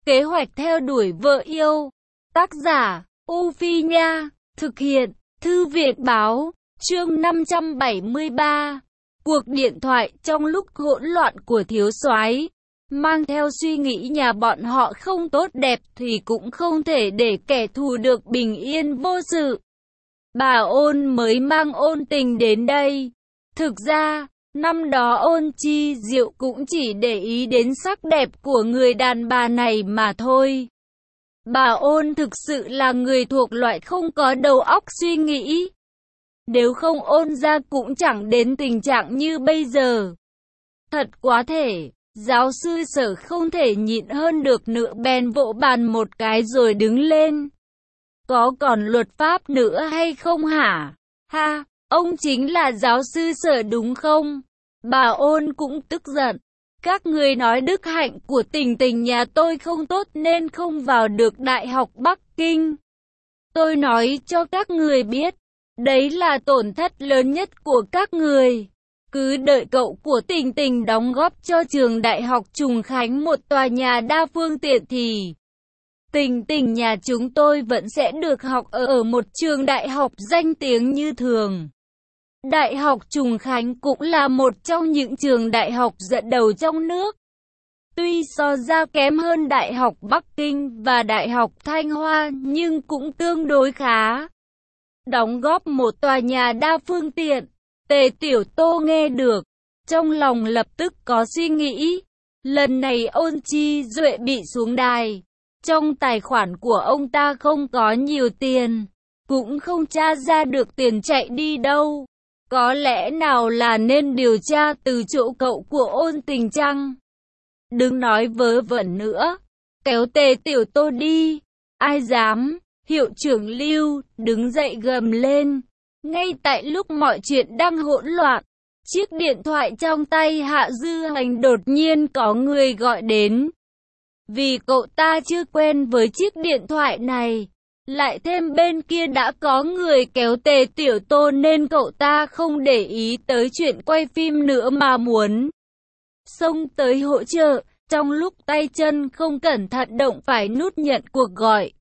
Kế hoạch theo đuổi vợ yêu. Tác giả, U Phi Nha. Thực hiện, Thư viện Báo. Chương 573. Cuộc điện thoại trong lúc hỗn loạn của thiếu soái. Mang theo suy nghĩ nhà bọn họ không tốt đẹp thì cũng không thể để kẻ thù được bình yên vô sự. Bà Ôn mới mang Ôn Tình đến đây. Thực ra, năm đó Ôn Chi Diệu cũng chỉ để ý đến sắc đẹp của người đàn bà này mà thôi. Bà Ôn thực sự là người thuộc loại không có đầu óc suy nghĩ. Nếu không Ôn ra cũng chẳng đến tình trạng như bây giờ. Thật quá thể, giáo sư Sở không thể nhịn hơn được nữa bèn vỗ bàn một cái rồi đứng lên. Có còn luật pháp nữa hay không hả? Ha, ông chính là giáo sư Sở đúng không? Bà Ôn cũng tức giận. Các người nói đức hạnh của Tình Tình nhà tôi không tốt nên không vào được Đại học Bắc Kinh. Tôi nói cho các người biết, đấy là tổn thất lớn nhất của các người. Cứ đợi cậu của Tình Tình đóng góp cho trường Đại học Trùng Khánh một tòa nhà đa phương tiện thì Tình Tình nhà chúng tôi vẫn sẽ được học ở một trường đại học danh tiếng như thường. Đại học Trùng Khánh cũng là một trong những trường đại học dẫn đầu trong nước. Tuy so ra kém hơn Đại học Bắc Kinh và Đại học Thanh Hoa nhưng cũng tương đối khá. Đóng góp một tòa nhà đa phương tiện. Tề Tiểu Tô nghe được, trong lòng lập tức có suy nghĩ. Lần này Ôn Chi Duệ bị xuống đài. Trong tài khoản của ông ta không có nhiều tiền, cũng không tra ra được tiền chạy đi đâu. Có lẽ nào là nên điều tra từ chỗ cậu của Ôn Tình chăng? Đừng nói vớ vẩn nữa, kéo Tề Tiểu Tô đi. Ai dám? Hiệu trưởng Lưu đứng dậy gầm lên. Ngay tại lúc mọi chuyện đang hỗn loạn, chiếc điện thoại trong tay Hạ Dư Hành đột nhiên có người gọi đến. Vì cậu ta chưa quen với chiếc điện thoại này, lại thêm bên kia đã có người kéo Tề Tiểu Tô nên cậu ta không để ý tới chuyện quay phim nữa mà muốn xông tới hỗ trợ. Trong lúc tay chân không cẩn thận động phải nút nhận cuộc gọi,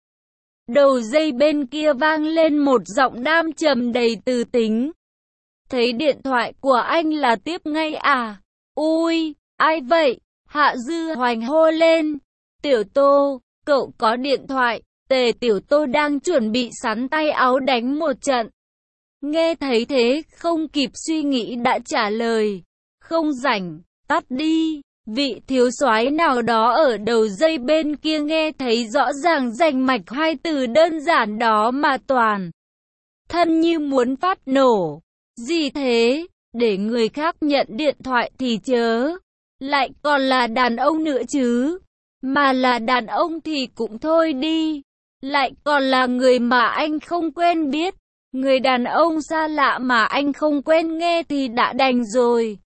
đầu dây bên kia vang lên một giọng nam trầm đầy từ tính. Thấy điện thoại của anh là tiếp ngay à? Ui, ai vậy? Hạ Dư Hoành hô lên. Tiểu Tô, cậu có điện thoại. Tề Tiểu Tô đang chuẩn bị sắn tay áo đánh một trận. Nghe thấy thế, không kịp suy nghĩ đã trả lời. Không rảnh, tắt đi. Vị thiếu soái nào đó ở đầu dây bên kia nghe thấy rõ ràng rành mạch hai từ đơn giản đó mà toàn thân như muốn phát nổ. Gì thế? Để người khác nhận điện thoại thì chớ. Lại còn là đàn ông nữa chứ. Mà là đàn ông thì cũng thôi đi. Lại còn là người mà anh không quen biết. Người đàn ông xa lạ mà anh không quen nghe thì đã đành rồi.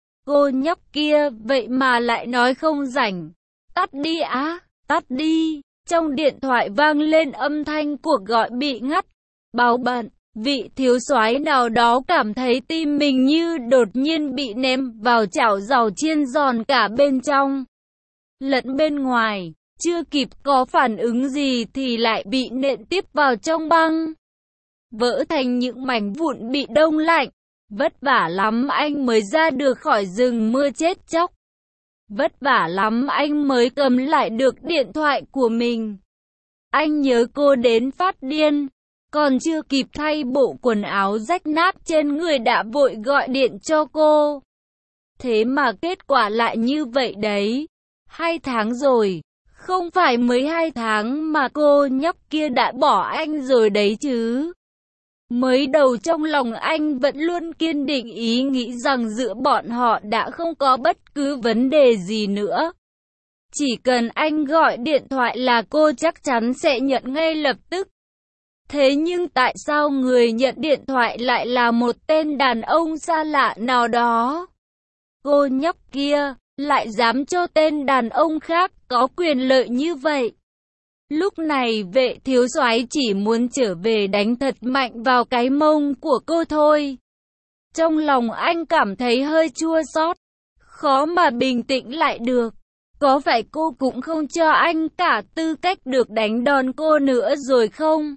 Cô nhóc kia vậy mà lại nói không rảnh. Tắt đi á, tắt đi. Trong điện thoại vang lên âm thanh cuộc gọi bị ngắt. Báo bận, vị thiếu soái nào đó cảm thấy tim mình như đột nhiên bị ném vào chảo dầu chiên giòn cả bên trong lẫn bên ngoài. Chưa kịp có phản ứng gì thì lại bị nện tiếp vào trong băng, vỡ thành những mảnh vụn bị đông lạnh. Vất vả lắm anh mới ra được khỏi rừng mưa chết chóc. Vất vả lắm anh mới cầm lại được điện thoại của mình. Anh nhớ cô đến phát điên. Còn chưa kịp thay bộ quần áo rách nát trên người đã vội gọi điện cho cô. Thế mà kết quả lại như vậy đấy. 2 tháng rồi. Không phải mới 2 tháng mà cô nhóc kia đã bỏ anh rồi đấy chứ. Mới đầu trong lòng anh vẫn luôn kiên định ý nghĩ rằng giữa bọn họ đã không có bất cứ vấn đề gì nữa. Chỉ cần anh gọi điện thoại là cô chắc chắn sẽ nhận ngay lập tức. Thế nhưng tại sao người nhận điện thoại lại là một tên đàn ông xa lạ nào đó? Cô nhóc kia lại dám cho tên đàn ông khác có quyền lợi như vậy. Lúc này vệ thiếu soái chỉ muốn trở về đánh thật mạnh vào cái mông của cô thôi. Trong lòng anh cảm thấy hơi chua xót, khó mà bình tĩnh lại được. Có phải cô cũng không cho anh cả tư cách được đánh đòn cô nữa rồi không?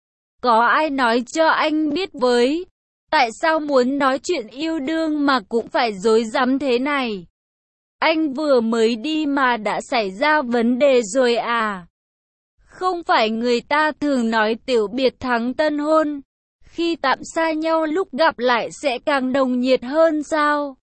Có ai nói cho anh biết với? Tại sao muốn nói chuyện yêu đương mà cũng phải rối rắm thế này? Anh vừa mới đi mà đã xảy ra vấn đề rồi à? Không phải người ta thường nói tiểu biệt thắng tân hôn, khi tạm xa nhau lúc gặp lại sẽ càng nồng nhiệt hơn sao?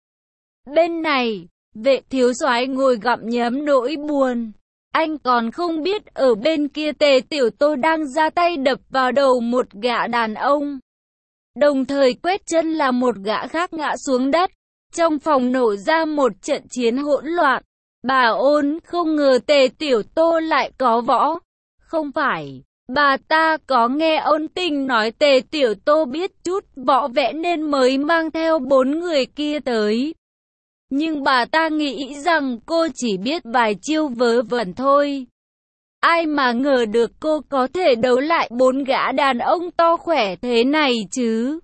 Bên này, Vệ thiếu soái ngồi gặm nhấm nỗi buồn. Anh còn không biết ở bên kia Tề Tiểu Tô đang ra tay đập vào đầu một gã đàn ông. Đồng thời quét chân là một gã khác ngã xuống đất. Trong phòng nổ ra một trận chiến hỗn loạn. Bà Ôn không ngờ Tề Tiểu Tô lại có võ. Không phải, bà ta có nghe Ôn Tình nói Tề Tiểu Tô biết chút võ vẽ nên mới mang theo 4 người kia tới. Nhưng bà ta nghĩ rằng cô chỉ biết vài chiêu vớ vẩn thôi. Ai mà ngờ được cô có thể đấu lại 4 gã đàn ông to khỏe thế này chứ.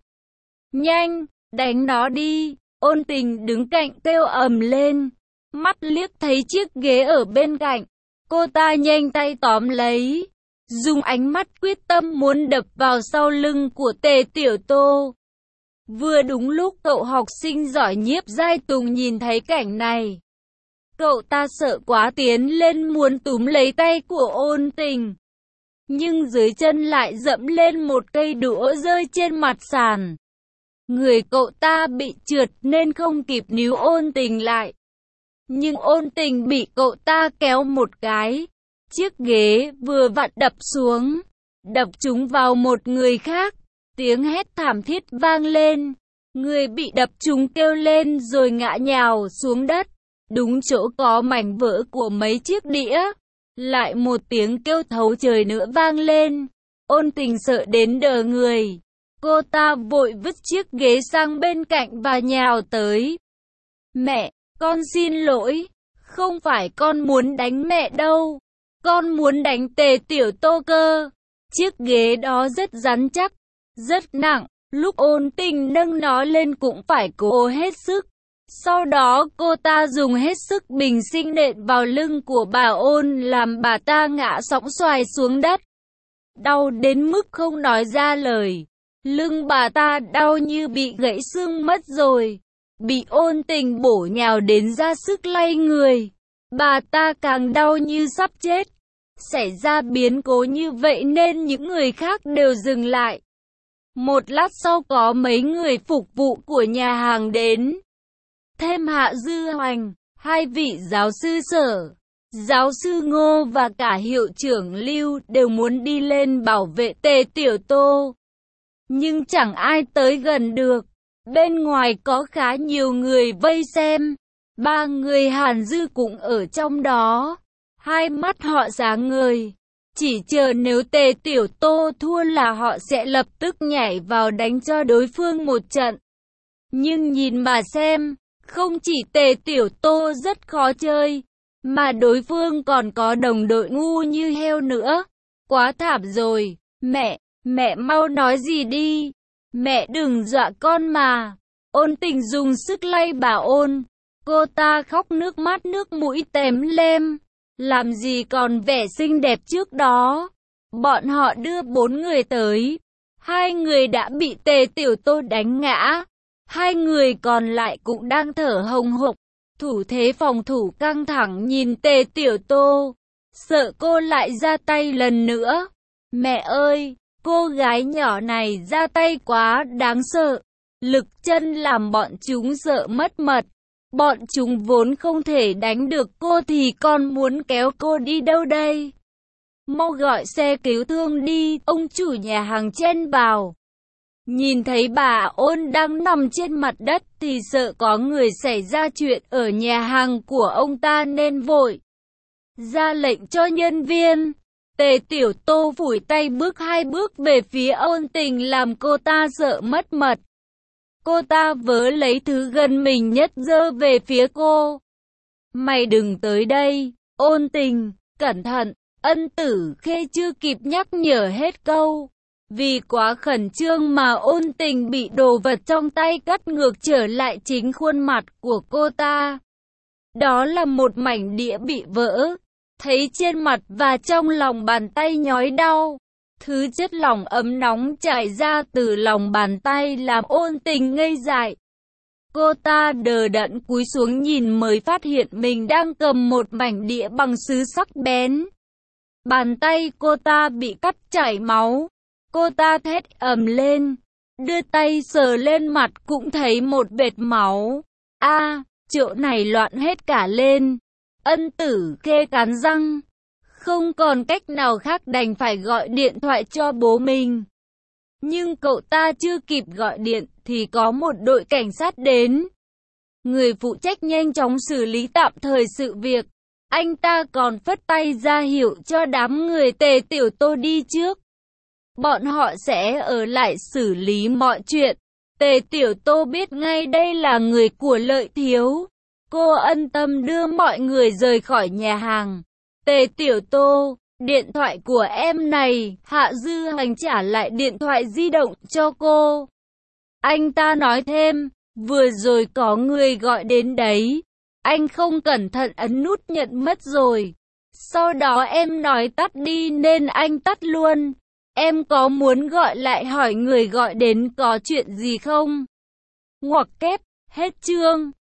Nhanh, đánh nó đi, Ôn Tình đứng cạnh kêu ầm lên. Mắt liếc thấy chiếc ghế ở bên cạnh. Cô ta nhanh tay tóm lấy. Dùng ánh mắt quyết tâm muốn đập vào sau lưng của Tề Tiểu Tô. Vừa đúng lúc cậu học sinh giỏi Nhiếp Giai Tùng nhìn thấy cảnh này. Cậu ta sợ quá tiến lên muốn túm lấy tay của Ôn Tình. Nhưng dưới chân lại dẫm lên một cây đũa rơi trên mặt sàn. Người cậu ta bị trượt nên không kịp níu Ôn Tình lại. Nhưng Ôn Tình bị cậu ta kéo một cái. Chiếc ghế vừa vặn đập xuống, đập trúng vào một người khác. Tiếng hét thảm thiết vang lên. Người bị đập trúng kêu lên rồi ngã nhào xuống đất. Đúng chỗ có mảnh vỡ của mấy chiếc đĩa. Lại một tiếng kêu thấu trời nữa vang lên. Ôn Tình sợ đến đờ người. Cô ta vội vứt chiếc ghế sang bên cạnh và nhào tới. Mẹ, con xin lỗi. Không phải con muốn đánh mẹ đâu. Con muốn đánh Tề Tiểu Tô cơ. Chiếc ghế đó rất rắn chắc, rất nặng. Lúc Ôn Tình nâng nó lên cũng phải cố hết sức. Sau đó cô ta dùng hết sức bình sinh nện vào lưng của bà Ôn làm bà ta ngã sõng xoài xuống đất. Đau đến mức không nói ra lời. Lưng bà ta đau như bị gãy xương mất rồi. Bị Ôn Tình bổ nhào đến ra sức lay người. Bà ta càng đau như sắp chết. Xảy ra biến cố như vậy nên những người khác đều dừng lại. Một lát sau có mấy người phục vụ của nhà hàng đến. Thêm Hạ Dư Hoành, 2 vị giáo sư Sở, giáo sư Ngô và cả hiệu trưởng Lưu đều muốn đi lên bảo vệ Tề Tiểu Tô. Nhưng chẳng ai tới gần được. Bên ngoài có khá nhiều người vây xem. 3 người Hàn Dư cũng ở trong đó. Hai mắt họ sáng ngời. Chỉ chờ nếu Tề Tiểu Tô thua là họ sẽ lập tức nhảy vào đánh cho đối phương một trận. Nhưng nhìn mà xem, không chỉ Tề Tiểu Tô rất khó chơi, mà đối phương còn có đồng đội ngu như heo nữa. Quá thảm rồi, mẹ mau nói gì đi. Mẹ đừng dọa con mà. Ôn Tình dùng sức lay bà Ôn. Cô ta khóc nước mắt nước mũi tém lem. Làm gì còn vẻ xinh đẹp trước đó. Bọn họ đưa 4 người tới. 2 người đã bị Tề Tiểu Tô đánh ngã. 2 người còn lại cũng đang thở hồng hộc. Thủ thế phòng thủ căng thẳng nhìn Tề Tiểu Tô. Sợ cô lại ra tay lần nữa. Mẹ ơi, cô gái nhỏ này ra tay quá đáng sợ. Lực chân làm bọn chúng sợ mất mật. Bọn chúng vốn không thể đánh được cô thì còn muốn kéo cô đi đâu đây? Mau gọi xe cứu thương đi, ông chủ nhà hàng chen vào. Nhìn thấy bà Ôn đang nằm trên mặt đất thì sợ có người xảy ra chuyện ở nhà hàng của ông ta nên vội ra lệnh cho nhân viên. Tề Tiểu Tô phủi tay bước 2 bước về phía Ôn Tình làm cô ta sợ mất mật. Cô ta vớ lấy thứ gần mình nhất giơ về phía cô. Mày đừng tới đây, Ôn Tình, cẩn thận. Ân Tử Khê chưa kịp nhắc nhở hết câu. Vì quá khẩn trương mà Ôn Tình bị đồ vật trong tay cắt ngược trở lại chính khuôn mặt của cô ta. Đó là một mảnh đĩa bị vỡ. Thấy trên mặt và trong lòng bàn tay nhói đau. Thứ chất lỏng ấm nóng chảy ra từ lòng bàn tay làm Ôn Tình ngây dại. Cô ta đờ đẫn cúi xuống nhìn mới phát hiện mình đang cầm một mảnh đĩa bằng sứ sắc bén. Bàn tay cô ta bị cắt chảy máu. Cô ta thét ầm lên. Đưa tay sờ lên mặt cũng thấy một vệt máu. Chỗ này loạn hết cả lên. Ân Tử Khê cắn răng. Không còn cách nào khác đành phải gọi điện thoại cho bố mình. Nhưng cậu ta chưa kịp gọi điện thì có một đội cảnh sát đến. Người phụ trách nhanh chóng xử lý tạm thời sự việc. Anh ta còn phất tay ra hiệu cho đám người Tề Tiểu Tô đi trước. Bọn họ sẽ ở lại xử lý mọi chuyện. Tề Tiểu Tô biết ngay đây là người của Lợi Thiếu. Cô ân tâm đưa mọi người rời khỏi nhà hàng. Tề Tiểu Tô, điện thoại của em này. Hạ Dư Hành trả lại điện thoại di động cho cô. Anh ta nói thêm, vừa rồi có người gọi đến đấy. Anh không cẩn thận ấn nút nhận mất rồi. Sau đó em nói tắt đi nên anh tắt luôn. Em có muốn gọi lại hỏi người gọi đến có chuyện gì không? Ngoặc kép, hết chương.